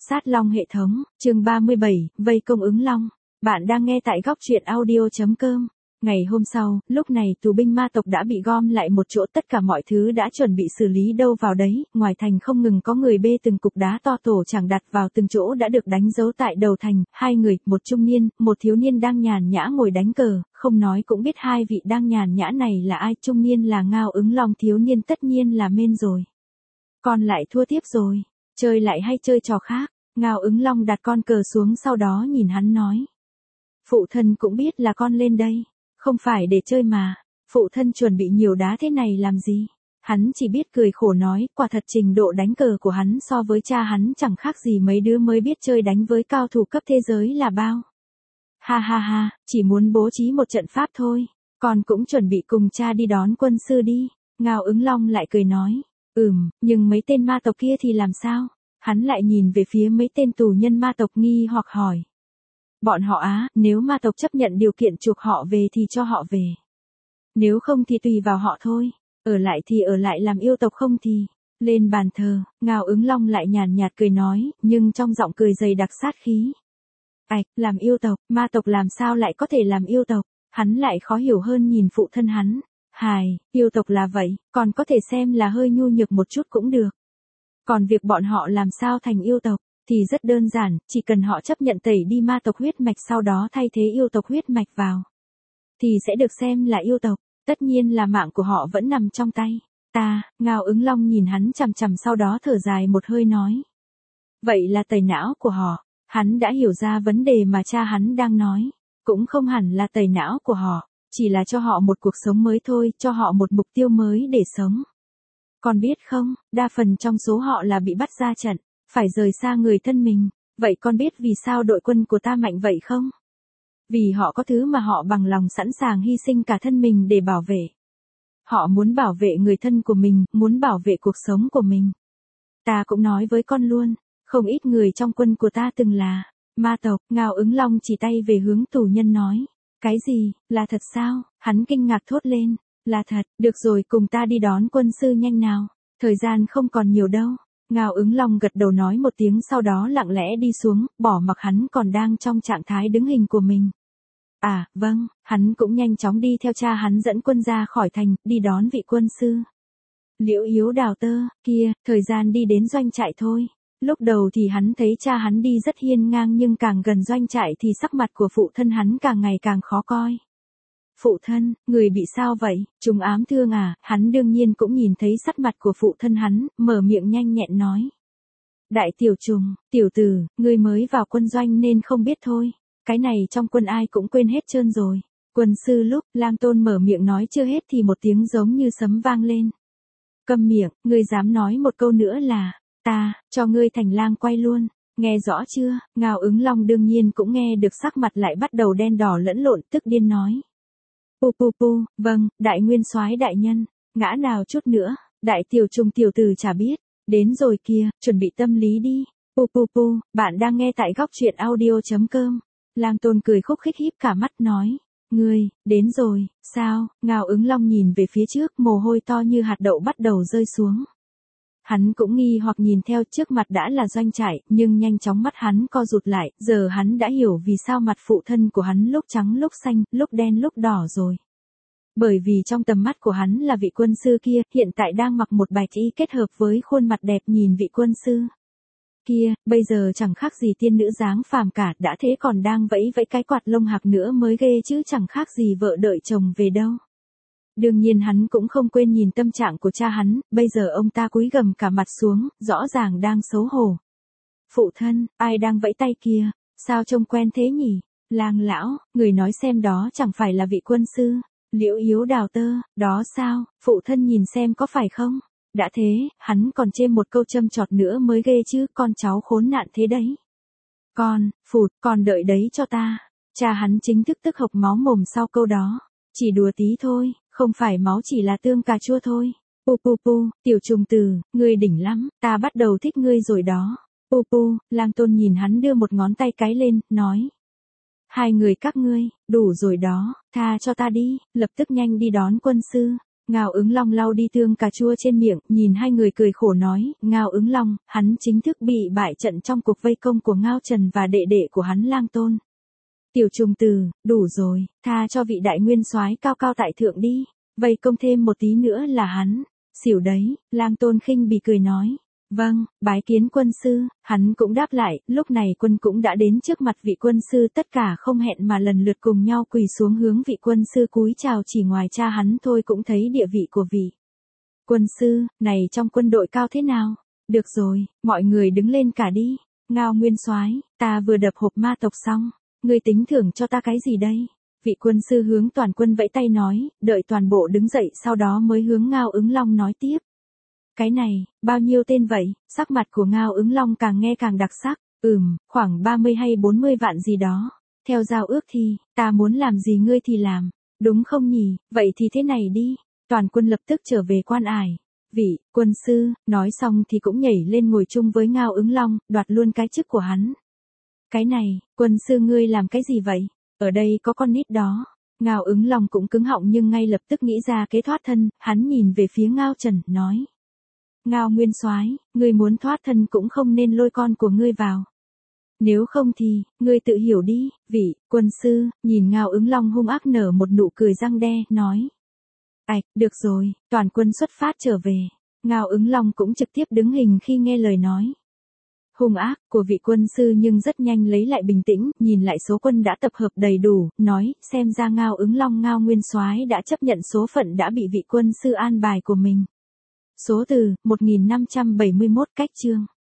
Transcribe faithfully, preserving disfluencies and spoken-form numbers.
Sát Long hệ thống, chương ba mươi bảy, vây công ứng long. Bạn đang nghe tại góc truyện audio chấm com. Ngày hôm sau, lúc này tù binh ma tộc đã bị gom lại một chỗ, tất cả mọi thứ đã chuẩn bị xử lý đâu vào đấy, ngoài thành không ngừng có người bê từng cục đá to tổ chẳng đặt vào từng chỗ đã được đánh dấu tại đầu thành, hai người, một trung niên, một thiếu niên đang nhàn nhã ngồi đánh cờ, không nói cũng biết hai vị đang nhàn nhã này là ai, trung niên là Ngao Ứng Long, thiếu niên tất nhiên là Mên rồi. Con lại thua tiếp rồi, chơi lại hay chơi trò khác? Ngao Ứng Long đặt con cờ xuống sau đó nhìn hắn nói. Phụ thân cũng biết là con lên đây. Không phải để chơi mà, phụ thân chuẩn bị nhiều đá thế này làm gì? Hắn chỉ biết cười khổ nói, quả thật trình độ đánh cờ của hắn so với cha hắn chẳng khác gì mấy đứa mới biết chơi đánh với cao thủ cấp thế giới là bao. Ha ha ha, chỉ muốn bố trí một trận pháp thôi, con cũng chuẩn bị cùng cha đi đón quân sư đi. Ngao Ứng Long lại cười nói, ừm, nhưng mấy tên ma tộc kia thì làm sao? Hắn lại nhìn về phía mấy tên tù nhân ma tộc nghi hoặc hỏi. Bọn họ á, nếu ma tộc chấp nhận điều kiện chuộc họ về thì cho họ về. Nếu không thì tùy vào họ thôi, ở lại thì ở lại làm yêu tộc, không thì lên bàn thờ. Ngao Ứng Long lại nhàn nhạt cười nói, nhưng trong giọng cười dày đặc sát khí. Ảch, làm yêu tộc, ma tộc làm sao lại có thể làm yêu tộc? Hắn lại khó hiểu hơn nhìn phụ thân hắn. Hài, yêu tộc là vậy, còn có thể xem là hơi nhu nhược một chút cũng được. Còn việc bọn họ làm sao thành yêu tộc, thì rất đơn giản, chỉ cần họ chấp nhận tẩy đi ma tộc huyết mạch sau đó thay thế yêu tộc huyết mạch vào, thì sẽ được xem là yêu tộc, tất nhiên là mạng của họ vẫn nằm trong tay ta. Ngao Ứng Long nhìn hắn chằm chằm sau đó thở dài một hơi nói. Vậy là tẩy não của họ, hắn đã hiểu ra vấn đề mà cha hắn đang nói, cũng không hẳn là tẩy não của họ, chỉ là cho họ một cuộc sống mới thôi, cho họ một mục tiêu mới để sống. Con biết không, đa phần trong số họ là bị bắt ra trận, phải rời xa người thân mình. Vậy con biết vì sao đội quân của ta mạnh vậy không? Vì họ có thứ mà họ bằng lòng sẵn sàng hy sinh cả thân mình để bảo vệ. Họ muốn bảo vệ người thân của mình, muốn bảo vệ cuộc sống của mình. Ta cũng nói với con luôn, không ít người trong quân của ta từng là ma tộc. Ngao Ứng Long chỉ tay về hướng tù nhân nói. Cái gì, là thật sao? Hắn kinh ngạc thốt lên. Là thật, được rồi, cùng ta đi đón quân sư nhanh nào. Thời gian không còn nhiều đâu. Ngao Ứng Long gật đầu nói một tiếng sau đó lặng lẽ đi xuống, bỏ mặc hắn còn đang trong trạng thái đứng hình của mình. À, vâng, hắn cũng nhanh chóng đi theo cha hắn dẫn quân ra khỏi thành, đi đón vị quân sư. Liễu Yếu Đào Tơ, kia, thời gian đi đến doanh trại thôi. Lúc đầu thì hắn thấy cha hắn đi rất hiên ngang, nhưng càng gần doanh trại thì sắc mặt của phụ thân hắn càng ngày càng khó coi. Phụ thân, người bị sao vậy? Trùng ám thương à? Hắn đương nhiên cũng nhìn thấy sắc mặt của phụ thân hắn, mở miệng nhanh nhẹn nói. Đại tiểu trùng, tiểu tử, ngươi mới vào quân doanh nên không biết thôi. Cái này trong quân ai cũng quên hết trơn rồi. Quân sư lúc, Lang Tôn mở miệng nói chưa hết thì một tiếng giống như sấm vang lên. Câm miệng, ngươi dám nói một câu nữa là, ta, cho ngươi thành lang quay luôn. Nghe rõ chưa? Ngao Ứng Long đương nhiên cũng nghe được, sắc mặt lại bắt đầu đen đỏ lẫn lộn, tức điên nói. Pu pu pu, vâng, đại nguyên soái đại nhân, ngã nào chút nữa, đại tiểu trùng tiểu tử chả biết, đến rồi kìa, chuẩn bị tâm lý đi. Pu pu pu, bạn đang nghe tại góc truyện audio chấm com. Lang Tôn cười khúc khích híp cả mắt nói, ngươi, đến rồi, sao? Ngao Ứng Long nhìn về phía trước, mồ hôi to như hạt đậu bắt đầu rơi xuống. Hắn cũng nghi hoặc nhìn theo, trước mặt đã là doanh trại, nhưng nhanh chóng mắt hắn co rụt lại, giờ hắn đã hiểu vì sao mặt phụ thân của hắn lúc trắng lúc xanh, lúc đen lúc đỏ rồi. Bởi vì trong tầm mắt của hắn là vị quân sư kia, hiện tại đang mặc một bạch y kết hợp với khuôn mặt đẹp nhìn vị quân sư kia, bây giờ chẳng khác gì tiên nữ dáng phàm cả, đã thế còn đang vẫy vẫy cái quạt lông hạc nữa mới ghê chứ chẳng khác gì vợ đợi chồng về đâu. Đương nhiên hắn cũng không quên nhìn tâm trạng của cha hắn, bây giờ ông ta cúi gằm cả mặt xuống, rõ ràng đang xấu hổ. Phụ thân, ai đang vẫy tay kia, sao trông quen thế nhỉ? Lang lão, người nói xem đó chẳng phải là vị quân sư, Liễu Yếu Đào Tơ, đó sao, phụ thân nhìn xem có phải không? Đã thế, hắn còn chêm một câu châm chọt nữa mới ghê chứ, con cháu khốn nạn thế đấy. Con, phụt, con đợi đấy cho ta. Cha hắn chính thức tức hộc máu mồm sau câu đó. Chỉ đùa tí thôi, không phải máu, chỉ là tương cà chua thôi. Pu pu pu, tiểu trùng tử, ngươi đỉnh lắm, ta bắt đầu thích ngươi rồi đó. Pu pu, Lang Tôn nhìn hắn đưa một ngón tay cái lên, nói. Hai người các ngươi, đủ rồi đó, tha cho ta đi, lập tức nhanh đi đón quân sư. Ngao Ứng Long lau đi tương cà chua trên miệng, nhìn hai người cười khổ nói, Ngao Ứng Long, hắn chính thức bị bại trận trong cuộc vây công của Ngao Trần và đệ đệ của hắn Lang Tôn. Tiểu Trùng Từ, đủ rồi, tha cho vị đại nguyên soái cao cao tại thượng đi, vây công thêm một tí nữa là hắn, xỉu đấy. Lang Tôn khinh bỉ cười nói, vâng, bái kiến quân sư. Hắn cũng đáp lại, lúc này quân cũng đã đến trước mặt vị quân sư, tất cả không hẹn mà lần lượt cùng nhau quỳ xuống hướng vị quân sư cúi chào, chỉ ngoài cha hắn thôi cũng thấy địa vị của vị quân sư này trong quân đội cao thế nào. Được rồi, mọi người đứng lên cả đi. Ngao nguyên soái, ta vừa đập hộp ma tộc xong, ngươi tính thưởng cho ta cái gì đây? Vị quân sư hướng toàn quân vẫy tay nói, đợi toàn bộ đứng dậy sau đó mới hướng Ngao Ứng Long nói tiếp. Cái này, bao nhiêu tên vậy? Sắc mặt của Ngao Ứng Long càng nghe càng đặc sắc, ừm, khoảng ba mươi hay bốn mươi vạn gì đó. Theo giao ước thì, ta muốn làm gì ngươi thì làm, đúng không nhỉ? Vậy thì thế này đi. Toàn quân lập tức trở về quan ải. Vị quân sư, nói xong thì cũng nhảy lên ngồi chung với Ngao Ứng Long, đoạt luôn cái chức của hắn. Cái này, quân sư ngươi làm cái gì vậy? Ở đây có con nít đó. Ngao Ứng Long cũng cứng họng nhưng ngay lập tức nghĩ ra kế thoát thân, hắn nhìn về phía Ngao Trần, nói. Ngao nguyên soái, ngươi muốn thoát thân cũng không nên lôi con của ngươi vào. Nếu không thì, ngươi tự hiểu đi. Vị quân sư, nhìn Ngao Ứng Long hung ác nở một nụ cười răng đe, nói. Ảch, được rồi, toàn quân xuất phát trở về. Ngao Ứng Long cũng trực tiếp đứng hình khi nghe lời nói hung ác của vị quân sư, nhưng rất nhanh lấy lại bình tĩnh, nhìn lại số quân đã tập hợp đầy đủ, nói, xem ra Ngao Ứng Long Ngao nguyên soái đã chấp nhận số phận đã bị vị quân sư an bài của mình. Số từ, một nghìn năm trăm bảy mươi mốt cách chương.